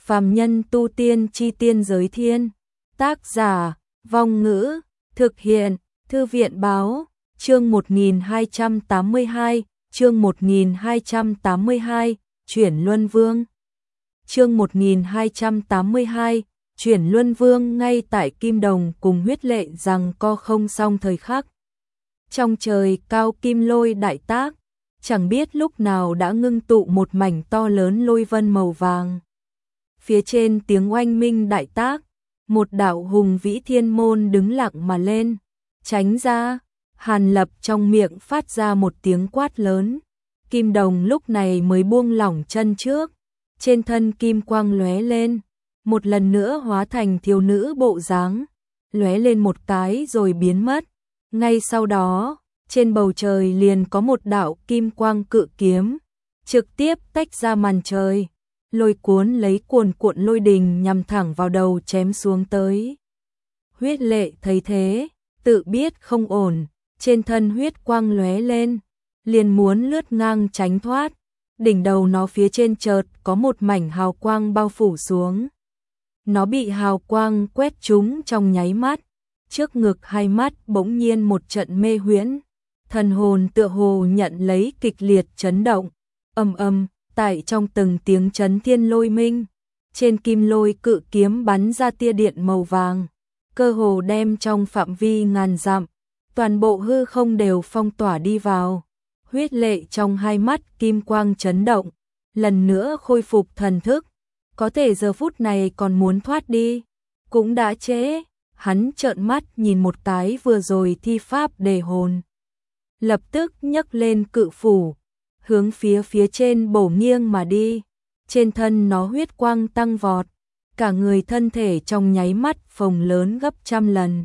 Phàm nhân tu tiên chi tiên giới thiên. Tác giả, Vong Ngữ, thực hiện, Thư viện báo, chương 1282, chương 1282, chuyển Luân Vương. Chương 1282, chuyển Luân Vương. Ngay tại Kim Đồng cùng Huyết Lệ rằng co không xong thời khắc. Trong trời cao kim lôi đại tác, chẳng biết lúc nào đã ngưng tụ một mảnh to lớn lôi vân màu vàng. Phía trên tiếng oanh minh đại tác, một đạo hùng vĩ thiên môn đứng lặng mà lên, tránh ra. Hàn Lập trong miệng phát ra một tiếng quát lớn. Kim Đồng lúc này mới buông lỏng chân trước, trên thân kim quang lóe lên, một lần nữa hóa thành thiếu nữ bộ dáng, lóe lên một cái rồi biến mất. Ngay sau đó, trên bầu trời liền có một đạo kim quang cự kiếm, trực tiếp tách ra màn trời, lôi cuốn lấy cuồn cuộn lôi đình nhằm thẳng vào đầu chém xuống tới. Huyết Lệ thấy thế, tự biết không ổn, trên thân huyết quang lóe lên, liền muốn lướt ngang tránh thoát. Đỉnh đầu nó phía trên chợt có một mảnh hào quang bao phủ xuống. Nó bị hào quang quét trúng trong nháy mắt, trước ngực hai mắt bỗng nhiên một trận mê huyễn, thần hồn tựa hồ nhận lấy kịch liệt chấn động. Ầm ầm, tại trong từng tiếng chấn thiên lôi minh, trên kim lôi cự kiếm bắn ra tia điện màu vàng, cơ hồ đem trong phạm vi ngàn dặm, toàn bộ hư không đều phong tỏa đi vào. Huyết Lệ trong hai mắt kim quang chấn động, lần nữa khôi phục thần thức, có thể giờ phút này còn muốn thoát đi, cũng đã trễ. Hắn trợn mắt nhìn một cái vừa rồi thi pháp đề hồn, lập tức nhấc lên cự phủ, hướng phía trên bổ nghiêng mà đi. Trên thân nó huyết quang tăng vọt, cả người thân thể trong nháy mắt phồng lớn gấp 100 lần.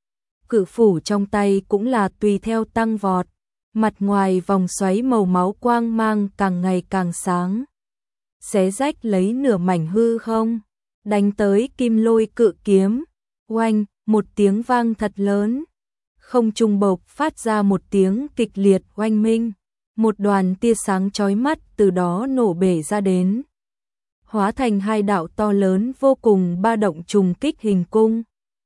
Cự phủ trong tay cũng là tùy theo tăng vọt, mặt ngoài vòng xoáy màu máu quang mang càng ngày càng sáng, xé rách lấy nửa mảnh hư không, đánh tới kim lôi cự kiếm. Oanh, một tiếng vang thật lớn, không trung bộc phát ra một tiếng kịch liệt oanh minh, một đoàn tia sáng chói mắt từ đó nổ bể ra đến, hóa thành hai đạo to lớn vô cùng ba động trùng kích hình cung.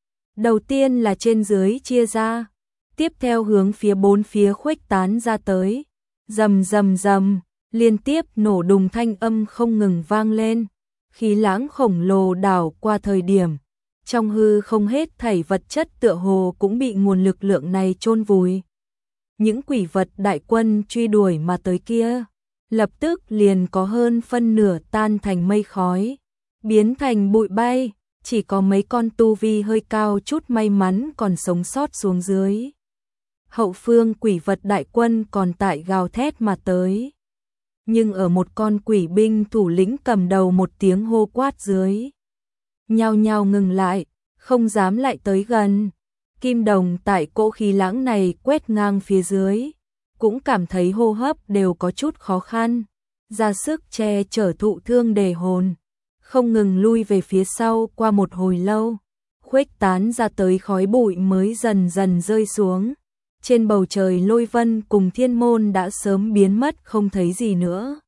Đầu tiên là trên dưới chia ra, tiếp theo hướng phía bốn phía khuếch tán ra tới, rầm rầm rầm, liên tiếp nổ đùng thanh âm không ngừng vang lên. Khí lãng khổng lồ đảo qua thời điểm, trong hư không hết thảy vật chất tựa hồ cũng bị nguồn lực lượng này chôn vùi. Những quỷ vật đại quân truy đuổi mà tới kia, lập tức liền có hơn phân nửa tan thành mây khói, biến thành bụi bay, chỉ có mấy con tu vi hơi cao chút may mắn còn sống sót xuống dưới. Hậu phương quỷ vật đại quân còn tại gào thét mà tới, nhưng ở một con quỷ binh thủ lĩnh cầm đầu một tiếng hô quát dưới, nhao nhao ngừng lại, không dám lại tới gần. Kim Đồng tại cỗ khí lãng này quét ngang phía dưới, cũng cảm thấy hô hấp đều có chút khó khăn, ra sức che chở thụ thương đề hồn, không ngừng lui về phía sau. Qua một hồi lâu, khuếch tán ra tới khói bụi mới dần dần rơi xuống. Trên bầu trời lôi vân cùng thiên môn đã sớm biến mất không thấy gì nữa.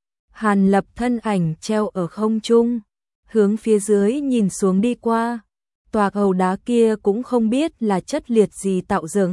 Hàn Lập thân ảnh treo ở không trung, hướng phía dưới nhìn xuống đi qua. Tòa cầu đá kia cũng không biết là chất liệt gì tạo dựng.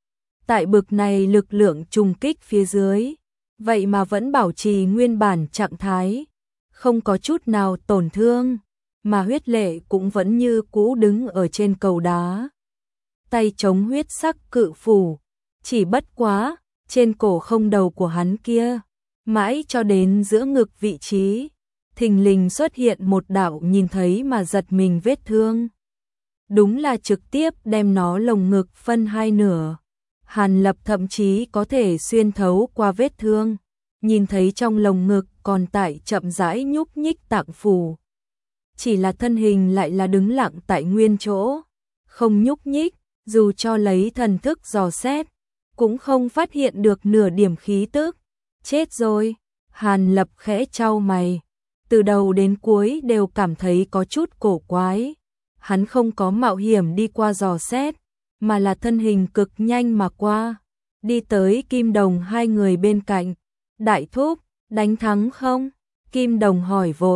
Tại bực này lực lượng trùng kích phía dưới, vậy mà vẫn bảo trì nguyên bản trạng thái, không có chút nào tổn thương, mà Huyết Lệ cũng vẫn như cũ đứng ở trên cầu đá, tay chống huyết sắc cự phủ, chỉ bất quá, trên cổ không đầu của hắn kia, mãi cho đến giữa ngực vị trí, thình lình xuất hiện một đạo nhìn thấy mà giật mình vết thương. Đúng là trực tiếp đem nó lồng ngực phân hai nửa. Hàn Lập thậm chí có thể xuyên thấu qua vết thương, nhìn thấy trong lồng ngực còn tại chậm rãi nhúc nhích tạng phủ. Chỉ là thân hình lại là đứng lặng tại nguyên chỗ, không nhúc nhích, dù cho lấy thần thức dò xét, cũng không phát hiện được nửa điểm khí tức. Chết rồi, Hàn Lập khẽ chau mày, từ đầu đến cuối đều cảm thấy có chút cổ quái. Hắn không có mạo hiểm đi qua dò xét, mà là thân hình cực nhanh mà qua, đi tới Kim Đồng hai người bên cạnh. Đại thúc, đánh thắng không? Kim Đồng hỏi vội,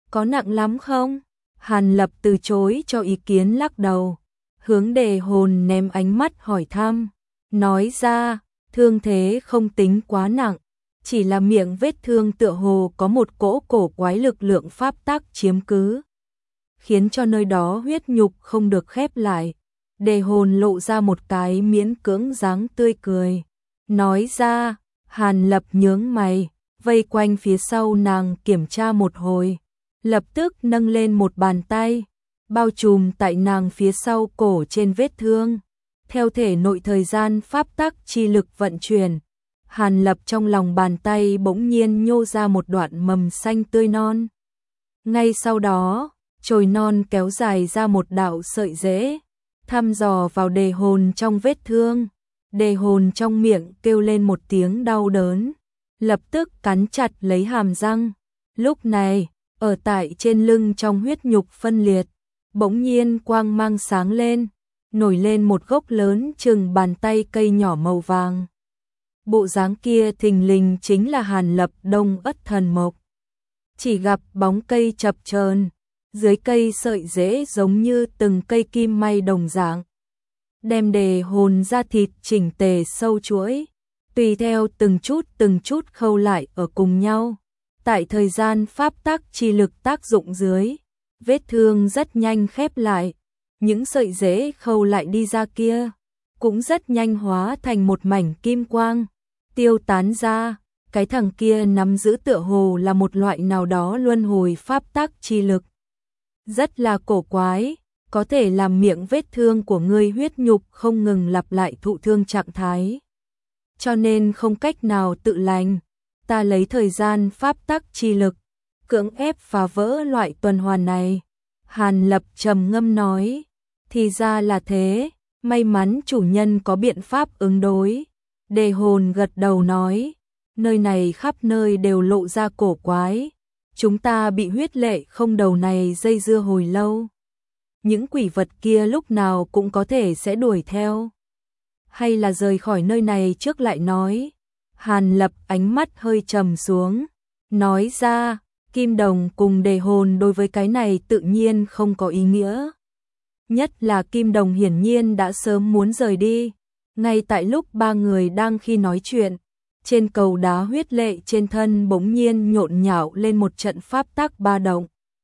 có nặng lắm không? Hàn Lập từ chối cho ý kiến lắc đầu, hướng Đề Hồn ném ánh mắt hỏi thăm, nói ra, thương thế không tính quá nặng, chỉ là miệng vết thương tựa hồ có một cỗ cổ quái lực lượng pháp tắc chiếm cứ, khiến cho nơi đó huyết nhục không được khép lại. Đề Hồn lộ ra một cái miễn cưỡng dáng tươi cười, nói ra. Hàn Lập nhướng mày, vây quanh phía sau nàng kiểm tra một hồi, lập tức nâng lên một bàn tay, bao trùm tại nàng phía sau cổ trên vết thương. Theo thể nội thời gian pháp tắc chi lực vận chuyển, Hàn Lập trong lòng bàn tay bỗng nhiên nhô ra một đoạn mầm xanh tươi non. Ngay sau đó, chồi non kéo dài ra một đạo sợi rễ, thăm dò vào Đề Hồn trong vết thương. Đề Hồn trong miệng kêu lên một tiếng đau đớn, lập tức cắn chặt lấy hàm răng. Lúc này, ở tại trên lưng trong huyết nhục phân liệt, bỗng nhiên quang mang sáng lên, nổi lên một gốc lớn chừng bàn tay cây nhỏ màu vàng. Bộ dáng kia thình lình chính là Hàn Lập Đông Ất Thần Mộc. Chỉ gặp bóng cây chập chờn, dưới cây sợi rễ giống như từng cây kim may đồng dạng, đem Đề Hồn ra thịt chỉnh tề sâu chuỗi, tùy theo từng chút khâu lại ở cùng nhau. Tại thời gian pháp tắc chi lực tác dụng dưới, vết thương rất nhanh khép lại, những sợi rễ khâu lại đi ra kia cũng rất nhanh hóa thành một mảnh kim quang, tiêu tán ra. Cái thằng kia nắm giữ tựa hồ là một loại nào đó luân hồi pháp tắc chi lực, rất là cổ quái, có thể làm miệng vết thương của ngươi huyết nhục không ngừng lặp lại thụ thương trạng thái, cho nên không cách nào tự lành. Ta lấy thời gian pháp tắc chi lực cưỡng ép phá vỡ loại tuần hoàn này. Hàn Lập trầm ngâm nói, thì ra là thế, may mắn chủ nhân có biện pháp ứng đối. Đề Hồn gật đầu nói, nơi này khắp nơi đều lộ ra cổ quái, chúng ta bị huyết lệ không đầu này dây dưa hồi lâu. Những quỷ vật kia lúc nào cũng có thể sẽ đuổi theo. Hay là rời khỏi nơi này trước lại nói. Hàn Lập ánh mắt hơi trầm xuống, nói ra, Kim Đồng cùng Đề Hồn đối với cái này tự nhiên không có ý nghĩa. Nhất là Kim Đồng hiển nhiên đã sớm muốn rời đi. Ngay tại lúc ba người đang khi nói chuyện, trên cầu đá huyết lệ trên thân bỗng nhiên nhộn nhạo lên một trận pháp tắc ba động.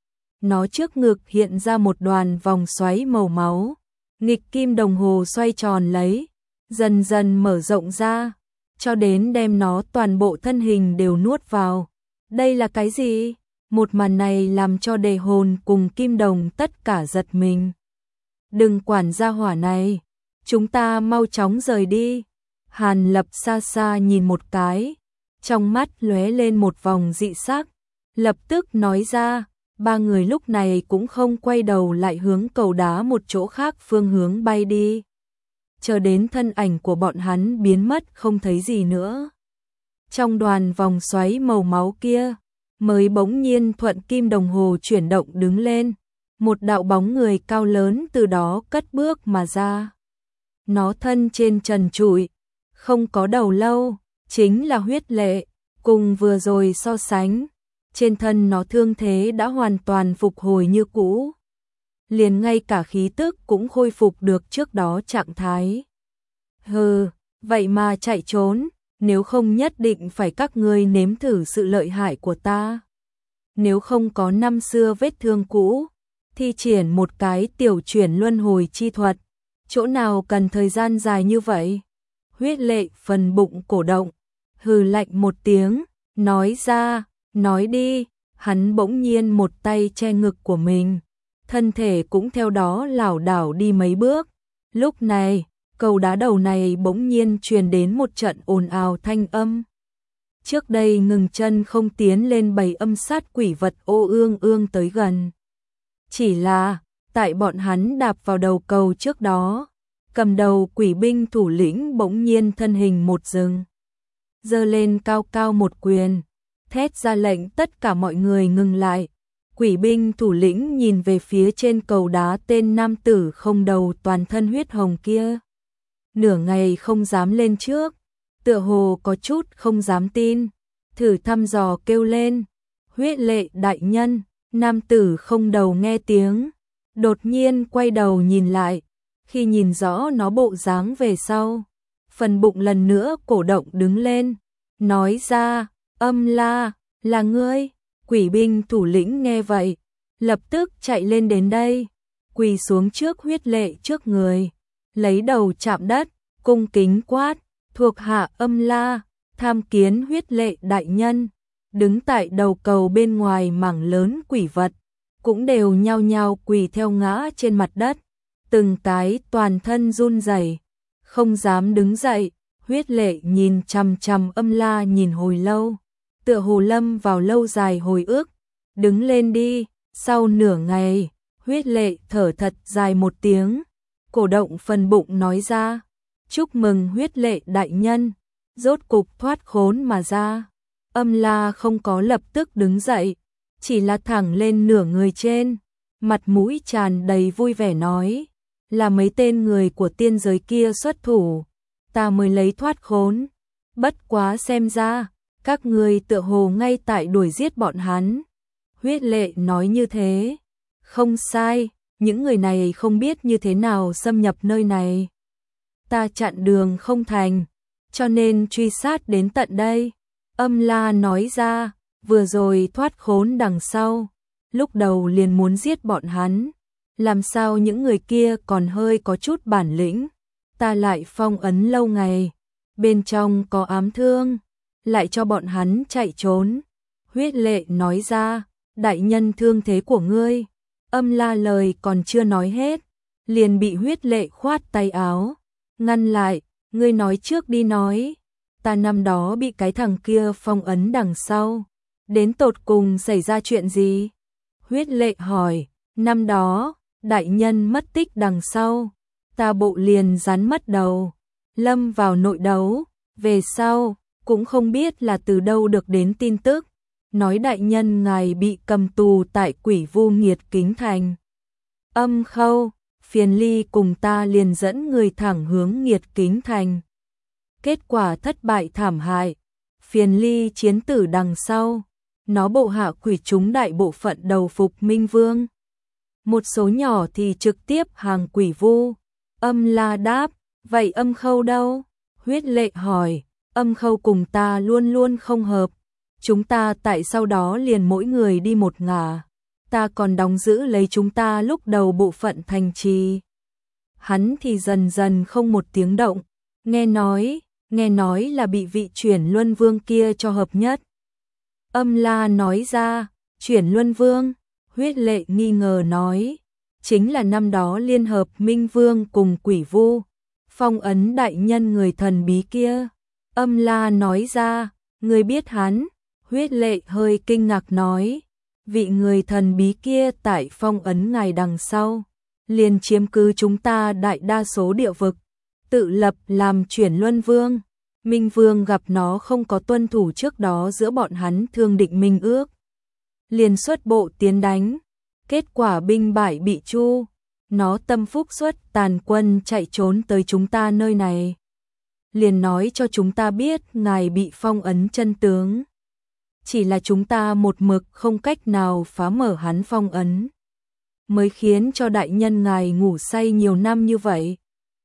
Nó trước ngực hiện ra một đoàn vòng xoáy màu máu, nghịch kim đồng hồ xoay tròn lấy, dần dần mở rộng ra, cho đến đem nó toàn bộ thân hình đều nuốt vào. Đây là cái gì? Một màn này làm cho Đề Hồn cùng Kim Đồng tất cả giật mình. Đừng quản gia hỏa này, chúng ta mau chóng rời đi. Hàn Lập xa xa nhìn một cái, trong mắt lóe lên một vòng dị sắc, lập tức nói ra. Ba người lúc này cũng không quay đầu lại hướng cầu đá một chỗ khác phương hướng bay đi, chờ đến thân ảnh của bọn hắn biến mất không thấy gì nữa. Trong đoàn vòng xoáy màu máu kia, mới bỗng nhiên thuận kim đồng hồ chuyển động đứng lên, một đạo bóng người cao lớn từ đó cất bước mà ra. Nó thân trên trần trụi, không có đầu lâu, chính là huyết lệ, cùng vừa rồi so sánh. Trên thân nó thương thế đã hoàn toàn phục hồi như cũ, liền ngay cả khí tức cũng khôi phục được trước đó trạng thái. Hừ, vậy mà chạy trốn, nếu không nhất định phải các ngươi nếm thử sự lợi hại của ta. Nếu không có năm xưa vết thương cũ, thi triển một cái tiểu chuyển luân hồi chi thuật, chỗ nào cần thời gian dài như vậy? Huyết lệ phần bụng cổ động, hừ lạnh một tiếng, nói ra. Nói đi, hắn bỗng nhiên một tay che ngực của mình, thân thể cũng theo đó lảo đảo đi mấy bước. Lúc này, cầu đá đầu này bỗng nhiên truyền đến một trận ồn ào thanh âm. Trước đây ngừng chân không tiến lên bầy âm sát quỷ vật ô ương ương tới gần. Chỉ là, tại bọn hắn đạp vào đầu cầu trước đó, cầm đầu quỷ binh thủ lĩnh bỗng nhiên thân hình một dừng, giơ lên cao cao một quyền, thét ra lệnh tất cả mọi người ngừng lại. Quỷ binh thủ lĩnh nhìn về phía trên cầu đá tên nam tử không đầu toàn thân huyết hồng kia, nửa ngày không dám lên trước, tựa hồ có chút không dám tin, thử thăm dò kêu lên, huyết lệ đại nhân, Nam tử không đầu nghe tiếng, đột nhiên quay đầu nhìn lại, khi nhìn rõ nó bộ dáng về sau, phần bụng lần nữa cổ động đứng lên, nói ra, Âm La, là ngươi. Quỷ binh thủ lĩnh nghe vậy, lập tức chạy lên đến đây, quỳ xuống trước Huyết Lệ trước người, lấy đầu chạm đất, cung kính quát, thuộc hạ Âm La, tham kiến Huyết Lệ đại nhân. Đứng tại đầu cầu bên ngoài mảng lớn quỷ vật, cũng đều nhao nhao quỳ theo ngã trên mặt đất, từng cái toàn thân run rẩy, không dám đứng dậy. Huyết Lệ nhìn chằm chằm Âm La nhìn hồi lâu, tựa hồ lâm vào lâu dài hồi ức. Đứng lên đi. Sau nửa ngày, Huyết Lệ thở thật dài một tiếng, cổ động phần bụng nói ra, chúc mừng Huyết Lệ đại nhân, rốt cục thoát khốn mà ra. Âm La không có lập tức đứng dậy, chỉ là thẳng lên nửa người trên, mặt mũi tràn đầy vui vẻ nói, là mấy tên người của tiên giới kia xuất thủ, ta mới lấy thoát khốn. Bất quá xem ra, các người tựa hồ ngay tại đuổi giết bọn hắn. Huyết Lệ nói như thế, không sai, những người này không biết như thế nào xâm nhập nơi này. Ta chặn đường không thành, cho nên truy sát đến tận đây. Âm La nói ra, vừa rồi thoát khốn đằng sau, lúc đầu liền muốn giết bọn hắn, làm sao những người kia còn hơi có chút bản lĩnh, ta lại phong ấn lâu ngày, bên trong có ám thương, lại cho bọn hắn chạy trốn. Huyết Lệ nói ra, đại nhân thương thế của ngươi. Âm La lời còn chưa nói hết, liền bị Huyết Lệ khoát tay áo, ngăn lại, ngươi nói trước đi nói. Ta năm đó bị cái thằng kia phong ấn đằng sau, đến tột cùng xảy ra chuyện gì? Huyết Lệ hỏi, năm đó, đại nhân mất tích đằng sau, ta bộ liền rắn mất đầu, lâm vào nội đấu, về sau, cũng không biết là từ đâu được đến tin tức, nói đại nhân ngài bị cầm tù tại Quỷ Vu Nghiệt Kính Thành. Âm Khâu, Phiền Ly cùng ta liền dẫn người thẳng hướng Nghiệt Kính Thành. Kết quả thất bại thảm hại, Phiền Ly chiến tử đằng sau, nó bộ hạ quỷ chúng đại bộ phận đầu phục Minh Vương. Một số nhỏ thì trực tiếp hàng Quỷ Vu. Âm La đáp, vậy Âm Khâu đâu? Huyết Lệ hỏi, Âm Khâu cùng ta luôn luôn không hợp, chúng ta tại sau đó liền mỗi người đi một ngả, ta còn đóng giữ lấy chúng ta lúc đầu bộ phận thành trì. Hắn thì dần dần không một tiếng động, nghe nói là bị vị Chuyển Luân Vương kia cho hợp nhất. Âm La nói ra, Chuyển Luân Vương? Huyết Lệ nghi ngờ nói, chính là năm đó liên hợp Minh Vương cùng Quỷ Vu, phong ấn đại nhân người thần bí kia. Âm La nói ra, người biết hắn? Huyết Lệ hơi kinh ngạc nói, vị người thần bí kia tại phong ấn ngài đằng sau, liền chiếm cứ chúng ta đại đa số địa vực, tự lập làm Chuyển Luân Vương. Minh Vương gặp nó không có tuân thủ trước đó giữa bọn hắn thương định minh ước, liền xuất bộ tiến đánh, kết quả binh bại bị chu, nó tâm phúc xuất tàn quân chạy trốn tới chúng ta nơi này, liền nói cho chúng ta biết ngài bị phong ấn chân tướng. Chỉ là chúng ta một mực không cách nào phá mở hắn phong ấn, mới khiến cho đại nhân ngài ngủ say nhiều năm như vậy.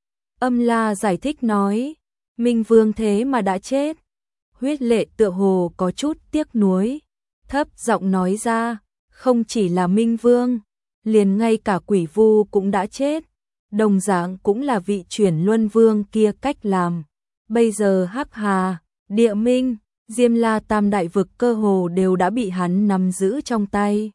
Âm La giải thích nói, Minh Vương thế mà đã chết. Huyết Lệ tựa hồ có chút tiếc nuối, thấp giọng nói ra, không chỉ là Minh Vương, liền ngay cả Quỷ Vu cũng đã chết, đồng dạng cũng là vị Chuyển Luân Vương kia cách làm. Bây giờ Hắc Hà, Địa Minh, Diêm La tam đại vực cơ hồ đều đã bị hắn nắm giữ trong tay.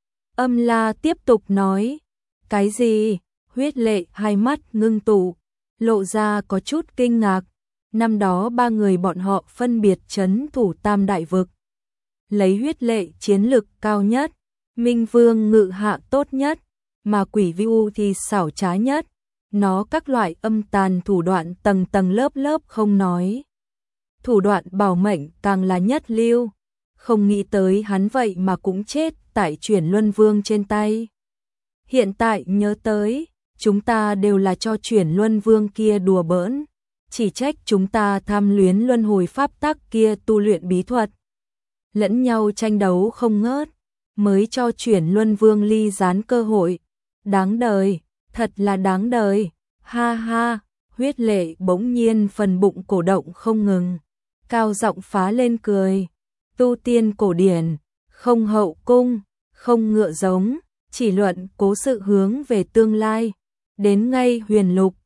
Âm La tiếp tục nói, cái gì? Huyết Lệ hai mắt ngưng tụ, lộ ra có chút kinh ngạc. Năm đó ba người bọn họ phân biệt trấn thủ tam đại vực, lấy Huyết Lệ chiến lực cao nhất, Minh Vương ngự hạ tốt nhất, mà Quỷ Vu thì xảo trá nhất. Nó các loại âm tàn thủ đoạn tầng tầng lớp lớp không nói, thủ đoạn bảo mệnh càng là nhất lưu, không nghĩ tới hắn vậy mà cũng chết tại Chuyển Luân Vương trên tay. Hiện tại nhớ tới, chúng ta đều là cho Chuyển Luân Vương kia đùa bỡn, chỉ trách chúng ta tham luyến luân hồi pháp tắc kia tu luyện bí thuật, lẫn nhau tranh đấu không ngớt, mới cho chuyển Luân Vương ly gián cơ hội. Đáng đời, thật là đáng đời. Ha ha, huyết lệ bỗng nhiên phần bụng cổ động không ngừng, cao giọng phá lên cười. Tu tiên cổ điển, không hậu cung, không ngựa giống, chỉ luận cố sự hướng về tương lai. Đến ngay huyền lục,